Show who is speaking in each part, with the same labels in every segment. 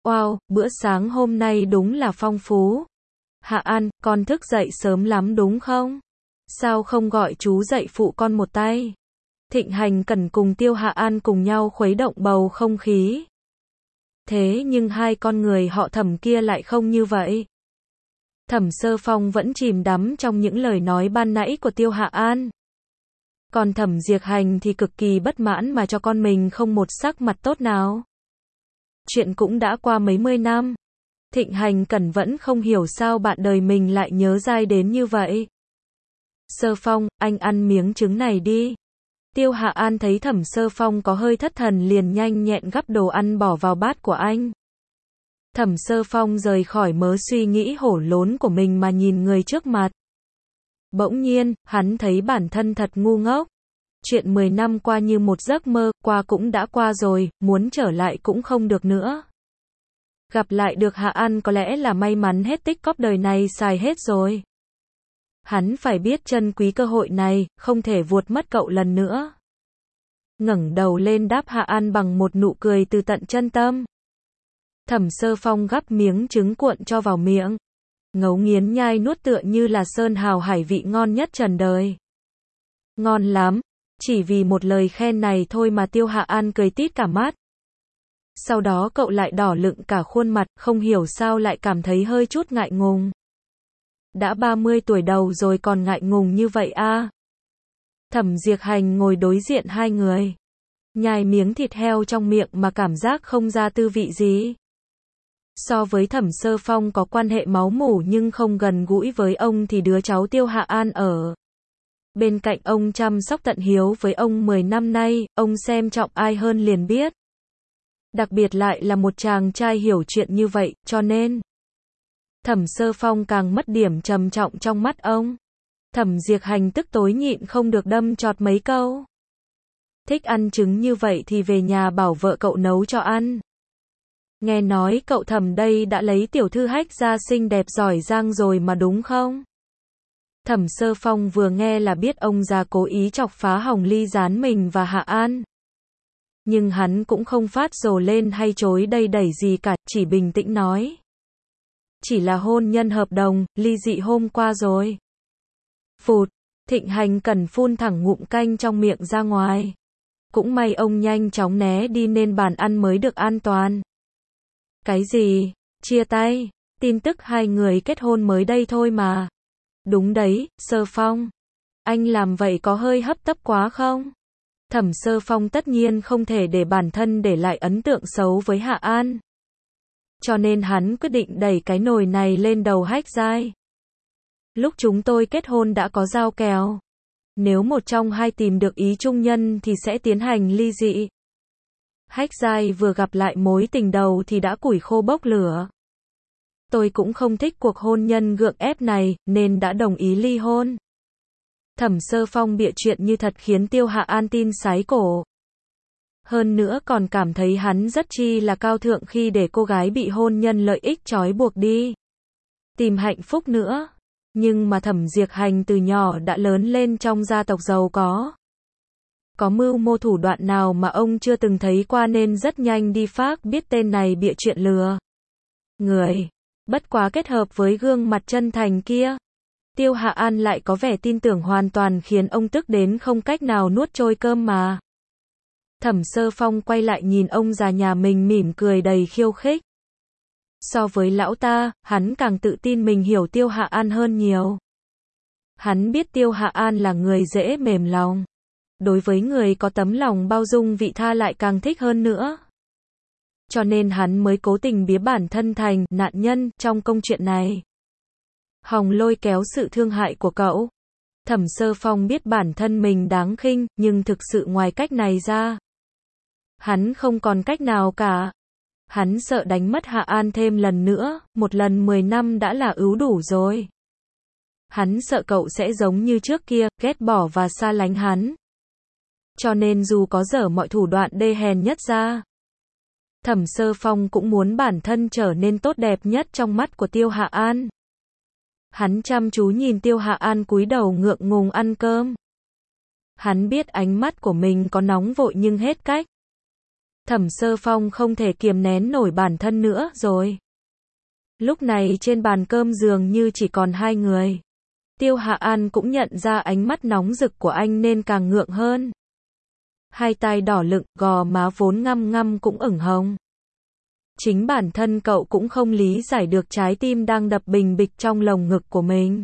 Speaker 1: Wow, bữa sáng hôm nay đúng là phong phú. Hạ An, con thức dậy sớm lắm đúng không? Sao không gọi chú dậy phụ con một tay? Thịnh Hành Cẩn cùng Tiêu Hạ An cùng nhau khuấy động bầu không khí. Thế nhưng hai con người họ Thẩm kia lại không như vậy. Thẩm Sơ Phong vẫn chìm đắm trong những lời nói ban nãy của Tiêu Hạ An. Còn Thẩm Diệp Hành thì cực kỳ bất mãn mà cho con mình không một sắc mặt tốt nào. Chuyện cũng đã qua mấy mươi năm. Thịnh Hành Cẩn vẫn không hiểu sao bạn đời mình lại nhớ dai đến như vậy. Sơ Phong, anh ăn miếng trứng này đi. Tiêu Hạ An thấy Thẩm Sơ Phong có hơi thất thần liền nhanh nhẹn gắp đồ ăn bỏ vào bát của anh. Thẩm Sơ Phong rời khỏi mớ suy nghĩ hổ lốn của mình mà nhìn người trước mặt. Bỗng nhiên, hắn thấy bản thân thật ngu ngốc. Chuyện 10 năm qua như một giấc mơ, qua cũng đã qua rồi, muốn trở lại cũng không được nữa. Gặp lại được Hạ An có lẽ là may mắn hết tích cóp đời này xài hết rồi. Hắn phải biết trân quý cơ hội này, không thể vuột mất cậu lần nữa. Ngẩng đầu lên đáp Hạ An bằng một nụ cười từ tận chân tâm. Thẩm Sơ Phong gắp miếng trứng cuộn cho vào miệng. Ngấu nghiến nhai nuốt tựa như là sơn hào hải vị ngon nhất trần đời. Ngon lắm. Chỉ vì một lời khen này thôi mà Tiêu Hạ An cười tít cả mắt. Sau đó cậu lại đỏ lựng cả khuôn mặt, không hiểu sao lại cảm thấy hơi chút ngại ngùng. Đã 30 tuổi đầu rồi còn ngại ngùng như vậy à? Thẩm Diệp Hành ngồi đối diện hai người. Nhai miếng thịt heo trong miệng mà cảm giác không ra tư vị gì. So với Thẩm Sơ Phong có quan hệ máu mủ nhưng không gần gũi với ông thì đứa cháu Tiêu Hạ An ở bên cạnh ông chăm sóc tận hiếu với ông 10 năm nay, ông xem trọng ai hơn liền biết. Đặc biệt lại là một chàng trai hiểu chuyện như vậy, cho nên Thẩm Sơ Phong càng mất điểm trầm trọng trong mắt ông. Thẩm Diệp Hành tức tối nhịn không được đâm chọt mấy câu. Thích ăn trứng như vậy thì về nhà bảo vợ cậu nấu cho ăn. Nghe nói cậu Thẩm đây đã lấy tiểu thư Hách gia xinh đẹp giỏi giang rồi mà đúng không? Thẩm Sơ Phong vừa nghe là biết ông già cố ý chọc phá hỏng ly gián mình và Hạ An. Nhưng hắn cũng không phát rồ lên hay chối đây đẩy gì cả, chỉ bình tĩnh nói. Chỉ là hôn nhân hợp đồng, ly dị hôm qua rồi. Phụt, Thịnh Hành Cẩn phun thẳng ngụm canh trong miệng ra ngoài. Cũng may ông nhanh chóng né đi nên bàn ăn mới được an toàn. Cái gì? Chia tay? Tin tức hai người kết hôn mới đây thôi mà. Đúng đấy, Sơ Phong. Anh làm vậy có hơi hấp tấp quá không? Thẩm Sơ Phong tất nhiên không thể để bản thân để lại ấn tượng xấu với Hạ An. Cho nên hắn quyết định đẩy cái nồi này lên đầu Hách Giai. Lúc chúng tôi kết hôn đã có giao kèo. Nếu một trong hai tìm được ý chung nhân thì sẽ tiến hành ly dị. Hách Giai vừa gặp lại mối tình đầu thì đã củi khô bốc lửa. Tôi cũng không thích cuộc hôn nhân gượng ép này, nên đã đồng ý ly hôn. Thẩm Sơ Phong bịa chuyện như thật khiến Tiêu Hạ An tin sái cổ. Hơn nữa còn cảm thấy hắn rất chi là cao thượng khi để cô gái bị hôn nhân lợi ích trói buộc đi tìm hạnh phúc nữa. Nhưng mà Thẩm Diệp Hành từ nhỏ đã lớn lên trong gia tộc giàu có. Có mưu mô thủ đoạn nào mà ông chưa từng thấy qua nên rất nhanh đi phác biết tên này bịa chuyện lừa người. Bất quá kết hợp với gương mặt chân thành kia, Tiêu Hạ An lại có vẻ tin tưởng hoàn toàn khiến ông tức đến không cách nào nuốt trôi cơm mà. Thẩm Sơ Phong quay lại nhìn ông già nhà mình mỉm cười đầy khiêu khích. So với lão ta, hắn càng tự tin mình hiểu Tiêu Hạ An hơn nhiều. Hắn biết Tiêu Hạ An là người dễ mềm lòng. Đối với người có tấm lòng bao dung vị tha lại càng thích hơn nữa. Cho nên hắn mới cố tình biến bản thân thành nạn nhân trong công chuyện này. Hòng lôi kéo sự thương hại của cậu. Thẩm Sơ Phong biết bản thân mình đáng khinh, nhưng thực sự ngoài cách này ra, hắn không còn cách nào cả. Hắn sợ đánh mất Hạ An thêm lần nữa, một lần 10 năm đã là ưu đủ rồi. Hắn sợ cậu sẽ giống như trước kia, ghét bỏ và xa lánh hắn. Cho nên dù có dở mọi thủ đoạn đê hèn nhất ra, Thẩm Sơ Phong cũng muốn bản thân trở nên tốt đẹp nhất trong mắt của Tiêu Hạ An. Hắn chăm chú nhìn Tiêu Hạ An cúi đầu ngượng ngùng ăn cơm. Hắn biết ánh mắt của mình có nóng vội nhưng hết cách. Thẩm Sơ Phong không thể kiềm nén nổi bản thân nữa rồi. Lúc này trên bàn cơm dường như chỉ còn hai người. Tiêu Hạ An cũng nhận ra ánh mắt nóng rực của anh nên càng ngượng hơn. Hai tay đỏ lựng, gò má vốn ngăm ngăm cũng ửng hồng. Chính bản thân cậu cũng không lý giải được trái tim đang đập bình bịch trong lồng ngực của mình.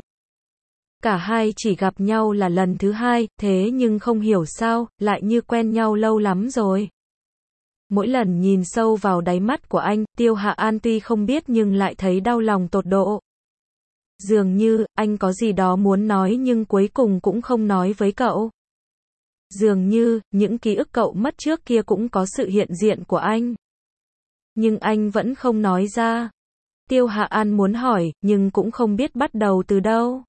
Speaker 1: Cả hai chỉ gặp nhau là lần thứ hai, thế nhưng không hiểu sao, lại như quen nhau lâu lắm rồi. Mỗi lần nhìn sâu vào đáy mắt của anh, Tiêu Hạ An tuy không biết nhưng lại thấy đau lòng tột độ. Dường như, anh có gì đó muốn nói nhưng cuối cùng cũng không nói với cậu. Dường như, những ký ức cậu mất trước kia cũng có sự hiện diện của anh. Nhưng anh vẫn không nói ra. Tiêu Hạ An muốn hỏi, nhưng cũng không biết bắt đầu từ đâu.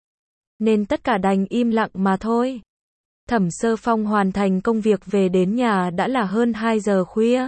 Speaker 1: Nên tất cả đành im lặng mà thôi. Thẩm Sơ Phong hoàn thành công việc về đến nhà đã là hơn 2 giờ khuya.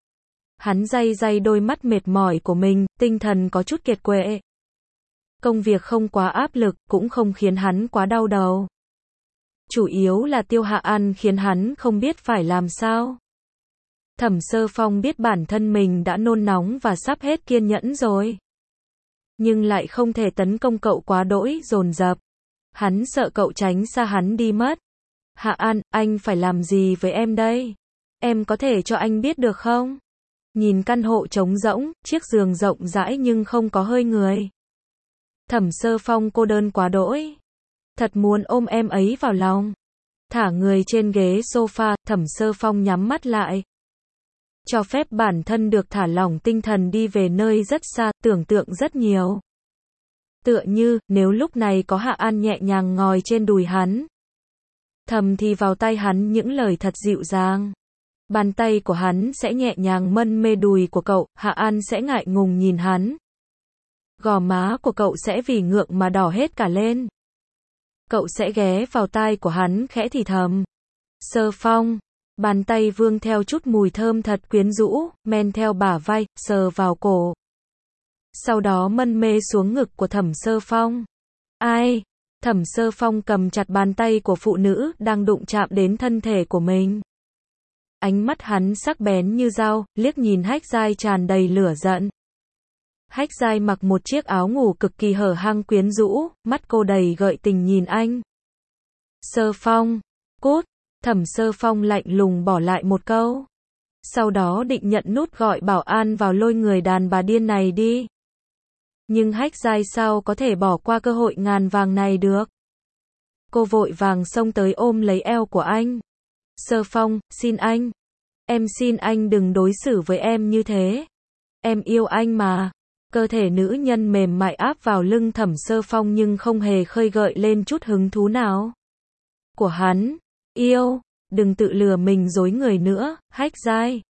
Speaker 1: Hắn day day đôi mắt mệt mỏi của mình, tinh thần có chút kiệt quệ. Công việc không quá áp lực, cũng không khiến hắn quá đau đầu. Chủ yếu là Tiêu Hạ An khiến hắn không biết phải làm sao. Thẩm Sơ Phong biết bản thân mình đã nôn nóng và sắp hết kiên nhẫn rồi. Nhưng lại không thể tấn công cậu quá đỗi dồn dập. Hắn sợ cậu tránh xa hắn đi mất. Hạ An, anh phải làm gì với em đây? Em có thể cho anh biết được không? Nhìn căn hộ trống rỗng, chiếc giường rộng rãi nhưng không có hơi người. Thẩm Sơ Phong cô đơn quá đỗi. Thật muốn ôm em ấy vào lòng. Thả người trên ghế sofa, Thẩm Sơ Phong nhắm mắt lại. Cho phép bản thân được thả lỏng tinh thần đi về nơi rất xa, tưởng tượng rất nhiều. Tựa như, nếu lúc này có Hạ An nhẹ nhàng ngồi trên đùi hắn. Thầm thì vào tay hắn những lời thật dịu dàng. Bàn tay của hắn sẽ nhẹ nhàng mân mê đùi của cậu, Hạ An sẽ ngại ngùng nhìn hắn. Gò má của cậu sẽ vì ngượng mà đỏ hết cả lên. Cậu sẽ ghé vào tai của hắn khẽ thì thầm. Sơ Phong. Bàn tay vương theo chút mùi thơm thật quyến rũ, men theo bả vai, sờ vào cổ. Sau đó mân mê xuống ngực của Thẩm Sơ Phong. Ai? Thẩm Sơ Phong cầm chặt bàn tay của phụ nữ đang đụng chạm đến thân thể của mình. Ánh mắt hắn sắc bén như dao, liếc nhìn Hách Giai tràn đầy lửa giận. Hách Giai mặc một chiếc áo ngủ cực kỳ hở hang quyến rũ, mắt cô đầy gợi tình nhìn anh. Sơ Phong, cút. Thẩm Sơ Phong lạnh lùng bỏ lại một câu. Sau đó định nhận nút gọi bảo an vào lôi người đàn bà điên này đi. Nhưng Hách Giai sao có thể bỏ qua cơ hội ngàn vàng này được. Cô vội vàng xông tới ôm lấy eo của anh. Sơ Phong, xin anh. Em xin anh đừng đối xử với em như thế. Em yêu anh mà. Cơ thể nữ nhân mềm mại áp vào lưng Thẩm Sơ Phong nhưng không hề khơi gợi lên chút hứng thú nào. Của hắn. Yêu, đừng tự lừa mình dối người nữa, Hách Giai.